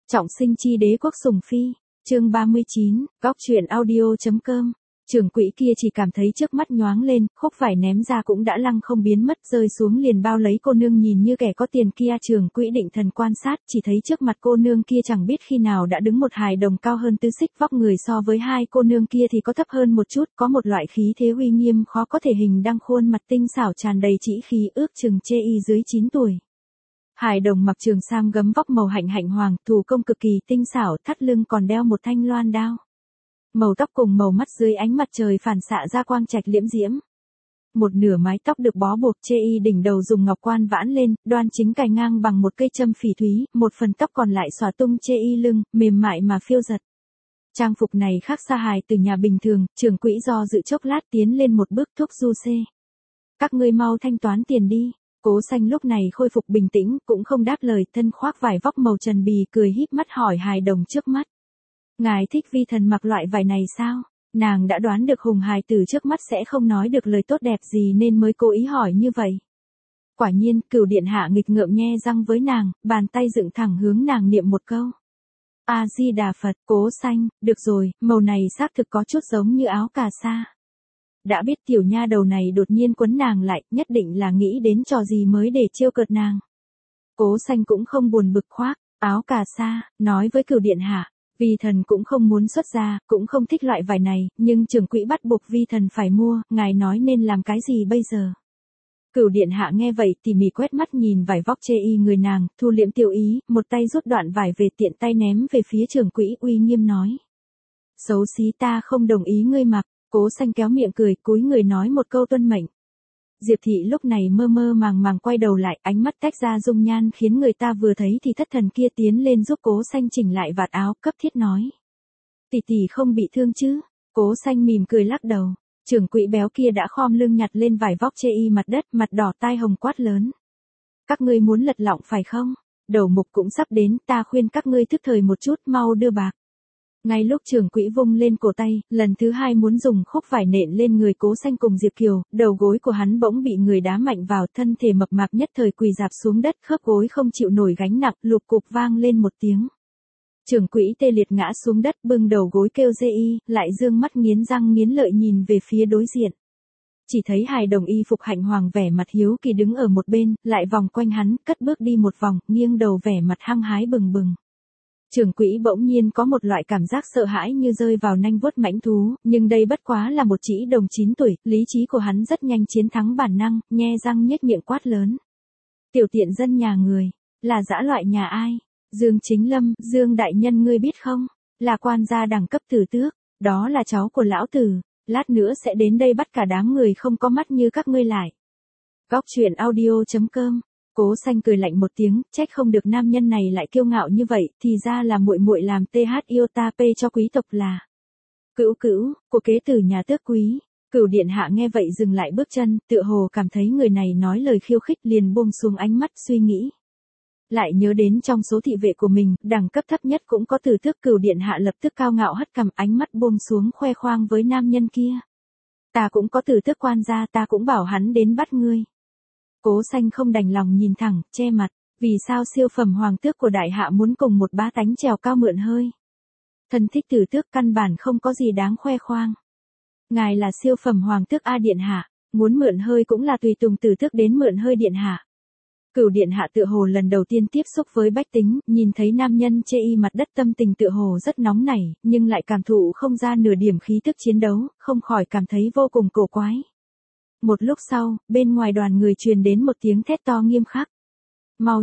Trọng sinh chi đế quốc sủng phi, chương 39, góc truyện audio.com. Trưởng quỹ kia chỉ cảm thấy trước mắt nhoáng lên, khúc vải ném ra cũng đã lăng không biến mất, rơi xuống liền bao lấy cô nương nhìn như kẻ có tiền kia. Trưởng quỹ định thần quan sát, chỉ thấy trước mặt cô nương kia chẳng biết khi nào đã đứng một hài đồng cao hơn tứ xích, vóc người so với hai cô nương kia thì có thấp hơn một chút, có một loại khí thế uy nghiêm khó có thể hình đăng, khuôn mặt tinh xảo tràn đầy trĩ khí, ước chừng chê y dưới 9 tuổi. Hài đồng mặc trường sam gấm vóc màu hạnh hạnh hoàng, thủ công cực kỳ tinh xảo, thắt lưng còn đeo một thanh loan đao. Màu tóc cùng màu mắt dưới ánh mặt trời phản xạ ra quang trạch liễm diễm. Một nửa mái tóc được bó buộc chê y đỉnh đầu dùng ngọc quan vãn lên, đoan chính cài ngang bằng một cây châm phỉ thúy, một phần tóc còn lại xõa tung chê y lưng, mềm mại mà phiêu giật. Trang phục này khác xa hài từ nhà bình thường, trưởng quỹ do dự chốc lát tiến lên một bước thúc du xê. Các ngươi mau thanh toán tiền đi. Cố Xanh lúc này khôi phục bình tĩnh, cũng không đáp lời, thân khoác vải vóc màu trần bì, cười híp mắt hỏi hài đồng trước mắt. Ngài thích vi thần mặc loại vải này sao? Nàng đã đoán được hùng hài tử trước mắt sẽ không nói được lời tốt đẹp gì nên mới cố ý hỏi như vậy. Quả nhiên, Cửu điện hạ nghịch ngợm nhe răng với nàng, bàn tay dựng thẳng hướng nàng niệm một câu. A Di Đà Phật. Cố Xanh, được rồi, màu này xác thực có chút giống như áo cà sa. Đã biết tiểu nha đầu này đột nhiên quấn nàng lại, nhất định là nghĩ đến trò gì mới để trêu cợt nàng. Cố Xanh cũng không buồn bực khoác, áo cà sa, nói với Cửu điện hạ, vi thần cũng không muốn xuất gia, cũng không thích loại vải này, nhưng trưởng quỹ bắt buộc vi thần phải mua, ngài nói nên làm cái gì bây giờ? Cửu điện hạ nghe vậy tỉ mỉ quét mắt nhìn vải vóc chê y người nàng, thu liễm tiểu ý, một tay rút đoạn vải về tiện tay ném về phía trưởng quỹ, uy nghiêm nói. Xấu xí, ta không đồng ý ngươi mặc. Cố Xanh kéo miệng cười, cúi người nói một câu tuân mệnh. Diệp thị lúc này mơ mơ màng màng quay đầu lại, ánh mắt tách ra dung nhan khiến người ta vừa thấy thì thất thần, kia tiến lên giúp Cố Xanh chỉnh lại vạt áo, cấp thiết nói. Tỷ tỷ không bị thương chứ? Cố Xanh mỉm cười lắc đầu. Trưởng quỹ béo kia đã khom lưng nhặt lên vải vóc chê y mặt đất, mặt đỏ tai hồng quát lớn. Các ngươi muốn lật lọng phải không? Đầu mục cũng sắp đến, ta khuyên các ngươi thức thời một chút, mau đưa bạc. Ngay lúc trưởng quỹ vung lên cổ tay, lần thứ hai muốn dùng khúc vải nện lên người Cố Xanh cùng Diệp Kiều, đầu gối của hắn bỗng bị người đá mạnh vào, thân thể mập mạp nhất thời quỳ rạp xuống đất, khớp gối không chịu nổi gánh nặng, lục cục vang lên một tiếng. Trưởng quỹ tê liệt ngã xuống đất, bưng đầu gối kêu dê y, lại dương mắt nghiến răng nghiến lợi nhìn về phía đối diện. Chỉ thấy hài đồng y phục hạnh hoàng vẻ mặt hiếu kỳ đứng ở một bên, lại vòng quanh hắn, cất bước đi một vòng, nghiêng đầu vẻ mặt hăng hái bừng bừng. Trưởng quỹ bỗng nhiên có một loại cảm giác sợ hãi như rơi vào nanh vuốt mãnh thú, nhưng đây bất quá là một trĩ đồng 9 tuổi, lý trí của hắn rất nhanh chiến thắng bản năng, nhe răng nhếch miệng quát lớn. Tiểu tiện dân nhà người, là dã loại nhà ai? Dương Chính Lâm, Dương đại nhân ngươi biết không? Là quan gia đẳng cấp tử tước, đó là cháu của lão tử, lát nữa sẽ đến đây bắt cả đám người không có mắt như các ngươi lại. Góc truyện audio.com. Cố Xanh cười lạnh một tiếng, trách không được nam nhân này lại kiêu ngạo như vậy, thì ra là muội muội làm TH iota P cho quý tộc là. Cữu cữu, của kế tử nhà tước quý. Cửu điện hạ nghe vậy dừng lại bước chân, tựa hồ cảm thấy người này nói lời khiêu khích liền buông xuống ánh mắt suy nghĩ. Lại nhớ đến trong số thị vệ của mình, đẳng cấp thấp nhất cũng có tử tước. Cửu điện hạ lập tức cao ngạo hất cằm, ánh mắt buông xuống khoe khoang với nam nhân kia. Ta cũng có tử tước quan gia, ta cũng bảo hắn đến bắt ngươi. Cố Xanh không đành lòng nhìn thẳng, che mặt, vì sao siêu phẩm hoàng tước của đại hạ muốn cùng một bá tánh trèo cao mượn hơi. Thân thích tử tước căn bản không có gì đáng khoe khoang. Ngài là siêu phẩm hoàng tước A điện hạ, muốn mượn hơi cũng là tùy tùng tử tước đến mượn hơi điện hạ. Cửu điện hạ tựa hồ lần đầu tiên tiếp xúc với bách tính, nhìn thấy nam nhân chê y mặt đất tâm tình tựa hồ rất nóng nảy, nhưng lại cảm thụ không ra nửa điểm khí tức chiến đấu, không khỏi cảm thấy vô cùng cổ quái. Một lúc sau, bên ngoài đoàn người truyền đến một tiếng thét to nghiêm khắc. Mau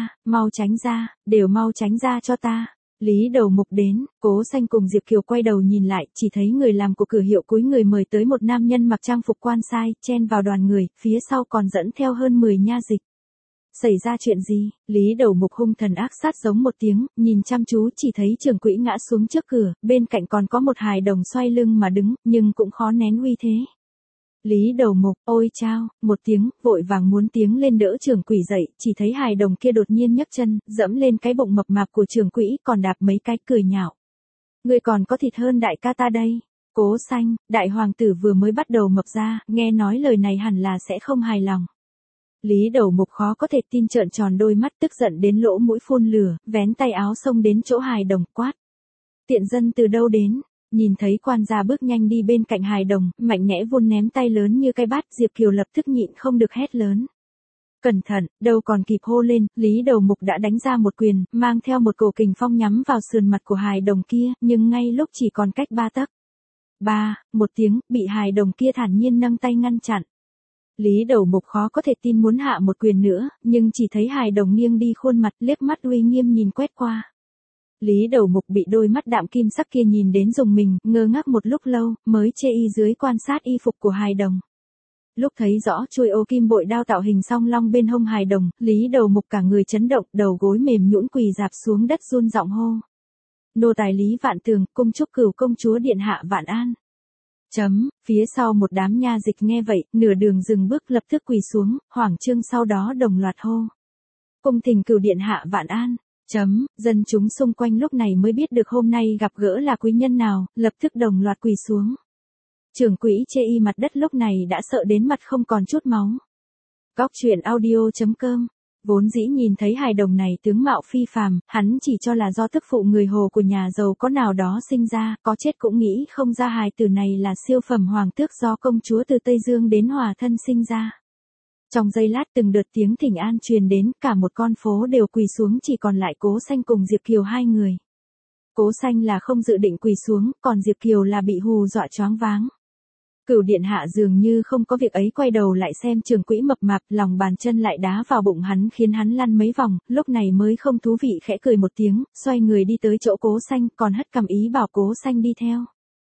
tránh ra, đều mau tránh ra cho ta. Lý đầu mục đến, Cố Xanh cùng Diệp Kiều quay đầu nhìn lại, chỉ thấy người làm của cửa hiệu cúi người mời tới một nam nhân mặc trang phục quan sai, chen vào đoàn người, phía sau còn dẫn theo hơn 10 nha dịch. Xảy ra chuyện gì? Lý đầu mục hung thần ác sát giống một tiếng, nhìn chăm chú chỉ thấy trưởng quỹ ngã xuống trước cửa, bên cạnh còn có một hài đồng xoay lưng mà đứng, nhưng cũng khó nén uy thế. Lý đầu mục, ôi chao, một tiếng, vội vàng muốn tiếng lên đỡ trưởng quỹ dậy, chỉ thấy hài đồng kia đột nhiên nhấc chân, dẫm lên cái bụng mập mạp của trưởng quỹ, còn đạp mấy cái cười nhạo. Ngươi còn có thịt hơn đại ca ta đây. Cố Xanh, đại hoàng tử vừa mới bắt đầu mập ra, nghe nói lời này hẳn là sẽ không hài lòng. Lý Đầu Mục khó có thể tin trợn tròn đôi mắt tức giận đến lỗ mũi phun lửa, vén tay áo xông đến chỗ hài đồng quát. Tiện dân từ đâu đến? Nhìn thấy quan gia bước nhanh đi bên cạnh hài đồng, mạnh mẽ vun ném tay lớn như cái bát, Diệp Kiều lập tức nhịn không được hét lớn. Cẩn thận, đâu còn kịp hô lên, Lý Đầu Mục đã đánh ra một quyền, mang theo một cổ kình phong nhắm vào sườn mặt của hài đồng kia, nhưng ngay lúc chỉ còn cách 3 tấc. Một tiếng, bị hài đồng kia thản nhiên nâng tay ngăn chặn. Lý Đầu Mục khó có thể tin muốn hạ một quyền nữa, nhưng chỉ thấy hài đồng nghiêng đi khuôn mặt, liếc mắt uy nghiêm nhìn quét qua. Lý Đầu Mục bị đôi mắt đạm kim sắc kia nhìn đến rùng mình, ngơ ngác một lúc lâu, mới chê y dưới quan sát y phục của hài đồng. Lúc thấy rõ chuôi ô kim bội đao tạo hình song long bên hông hài đồng, Lý Đầu Mục cả người chấn động, đầu gối mềm nhũn quỳ rạp xuống đất run giọng hô. Nô tài Lý Vạn Tường, cung chúc Cửu công chúa điện hạ vạn an. Phía sau một đám nha dịch nghe vậy, nửa đường dừng bước lập tức quỳ xuống, hoảng trương sau đó đồng loạt hô. Cung thỉnh Cửu điện hạ vạn an. Dân chúng xung quanh lúc này mới biết được hôm nay gặp gỡ là quý nhân nào, lập tức đồng loạt quỳ xuống. Trưởng quỹ chê y mặt đất lúc này đã sợ đến mặt không còn chút máu. Góc truyện audio.com. Vốn dĩ nhìn thấy hài đồng này tướng mạo phi phàm, hắn chỉ cho là do tức phụ người Hồ của nhà giàu có nào đó sinh ra, có chết cũng nghĩ không ra hài tử này là siêu phẩm hoàng tước do công chúa từ Tây Dương đến Hòa Thân sinh ra. Trong giây lát từng đợt tiếng thỉnh an truyền đến, cả một con phố đều quỳ xuống, chỉ còn lại Cố Xanh cùng Diệp Kiều hai người. Cố Xanh là không dự định quỳ xuống, còn Diệp Kiều là bị hù dọa choáng váng. Cửu điện hạ dường như không có việc ấy, quay đầu lại xem trưởng quỹ mập mạp, lòng bàn chân lại đá vào bụng hắn khiến hắn lăn mấy vòng, lúc này mới không thú vị khẽ cười một tiếng, xoay người đi tới chỗ Cố Xanh, còn hất cằm ý bảo Cố Xanh đi theo.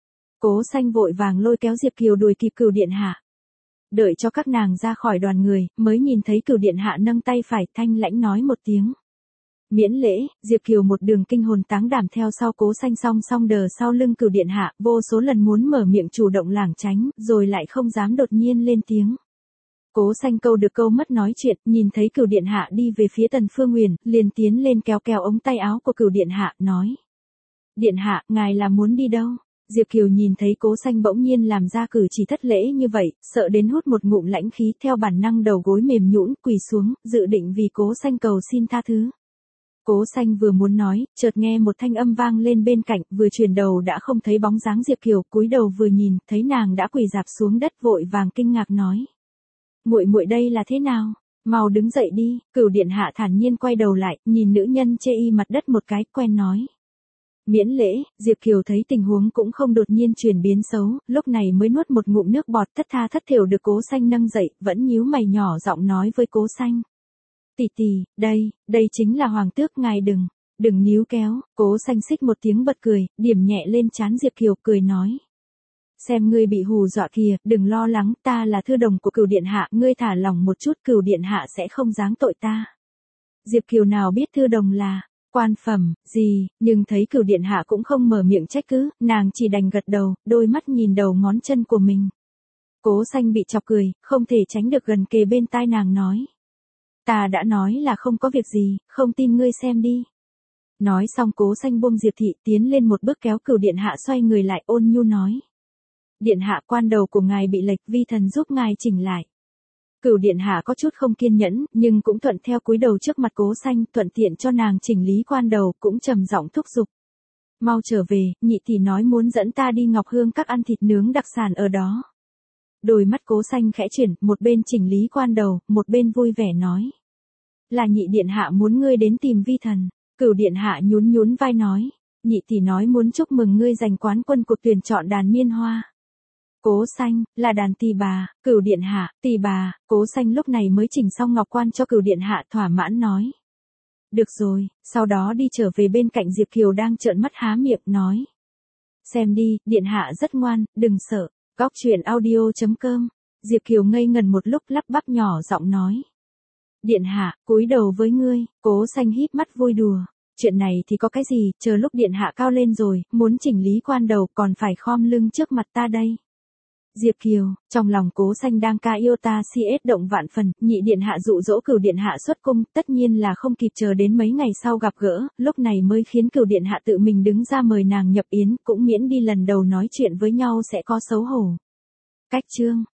Cố Xanh vội vàng lôi kéo Diệp Kiều đuổi kịp Cửu điện hạ. Đợi cho các nàng ra khỏi đoàn người, mới nhìn thấy Cửu điện hạ nâng tay phải, thanh lãnh nói một tiếng. Miễn lễ. Diệp Kiều một đường kinh hồn táng đảm theo sau Cố Xanh song song đờ sau lưng Cửu điện hạ, vô số lần muốn mở miệng chủ động lảng tránh, rồi lại không dám đột nhiên lên tiếng. Cố Xanh câu được câu mất nói chuyện, nhìn thấy Cửu điện hạ đi về phía Tần Phương Uyển, liền tiến lên kéo kéo ống tay áo của Cửu điện hạ, nói: Điện hạ, ngài là muốn đi đâu? Diệp Kiều nhìn thấy Cố Xanh bỗng nhiên làm ra cử chỉ thất lễ như vậy, sợ đến hút một ngụm lãnh khí, theo bản năng đầu gối mềm nhũn quỳ xuống, dự định vì Cố Xanh cầu xin tha thứ. Cố Xanh vừa muốn nói, chợt nghe một thanh âm vang lên bên cạnh, vừa chuyển đầu đã không thấy bóng dáng Diệp Kiều, cúi đầu vừa nhìn, thấy nàng đã quỳ rạp xuống đất, vội vàng kinh ngạc nói: "Muội muội đây là thế nào? Mau đứng dậy đi." Cửu điện hạ thản nhiên quay đầu lại, nhìn nữ nhân chê y mặt đất một cái, quen nói: "Miễn lễ." Diệp Kiều thấy tình huống cũng không đột nhiên chuyển biến xấu, lúc này mới nuốt một ngụm nước bọt, thất tha thất thểu được Cố Xanh nâng dậy, vẫn nhíu mày nhỏ giọng nói với Cố Xanh: "Tỷ tỷ, đây chính là hoàng tước, ngài đừng níu kéo." Cố Xanh xích một tiếng bật cười, điểm nhẹ lên trán Diệp Kiều, cười nói: "Xem ngươi bị hù dọa kìa, đừng lo lắng, ta là thư đồng của Cửu điện hạ, ngươi thả lòng một chút, Cửu điện hạ sẽ không giáng tội ta." Diệp Kiều nào biết thư đồng là quan phẩm gì, nhưng thấy Cửu điện hạ cũng không mở miệng trách cứ, nàng chỉ đành gật đầu, đôi mắt nhìn đầu ngón chân của mình. Cố Xanh bị chọc cười, không thể tránh được gần kề bên tai nàng nói: "Ta đã nói là không có việc gì, không tin ngươi xem đi." Nói xong Cố Xanh buông Diệp thị, tiến lên một bước kéo Cửu điện hạ xoay người lại, ôn nhu nói: "Điện hạ, quan đầu của ngài bị lệch, vi thần giúp ngài chỉnh lại." Cửu điện hạ có chút không kiên nhẫn, nhưng cũng thuận theo cúi đầu trước mặt Cố Xanh, thuận tiện cho nàng chỉnh lý quan đầu, cũng trầm giọng thúc giục: "Mau trở về, nhị tỷ nói muốn dẫn ta đi Ngọc Hương các ăn thịt nướng đặc sản ở đó." Đôi mắt Cố Xanh khẽ chuyển, một bên chỉnh lý quan đầu, một bên vui vẻ nói: "Là nhị điện hạ muốn ngươi đến tìm vi thần." Cửu điện hạ nhún nhún vai nói: "Nhị tỷ nói muốn chúc mừng ngươi giành quán quân cuộc tuyển chọn đàn miên hoa." Cố Xanh, là đàn tỳ bà. Cửu điện hạ, tỳ bà. Cố Xanh lúc này mới chỉnh xong ngọc quan cho Cửu điện hạ, thỏa mãn nói: "Được rồi." Sau đó đi trở về bên cạnh Diệp Kiều đang trợn mắt há miệng, nói: "Xem đi, điện hạ rất ngoan, đừng sợ." Góc truyện audio.com. Diệp Kiều ngây ngần một lúc, lắp bắp nhỏ giọng nói: "Điện hạ, cúi đầu với ngươi." Cố Xanh híp mắt vui đùa: "Chuyện này thì có cái gì, chờ lúc điện hạ cao lên rồi, muốn chỉnh lý quan đầu còn phải khom lưng trước mặt ta đây." Diệp Kiều, trong lòng Cố Xanh đang ca yêu ta CS động vạn phần, nhị điện hạ dụ dỗ Cửu điện hạ xuất cung, tất nhiên là không kịp chờ đến mấy ngày sau gặp gỡ, lúc này mới khiến Cửu điện hạ tự mình đứng ra mời nàng nhập yến, cũng miễn đi lần đầu nói chuyện với nhau sẽ có xấu hổ. Cách chương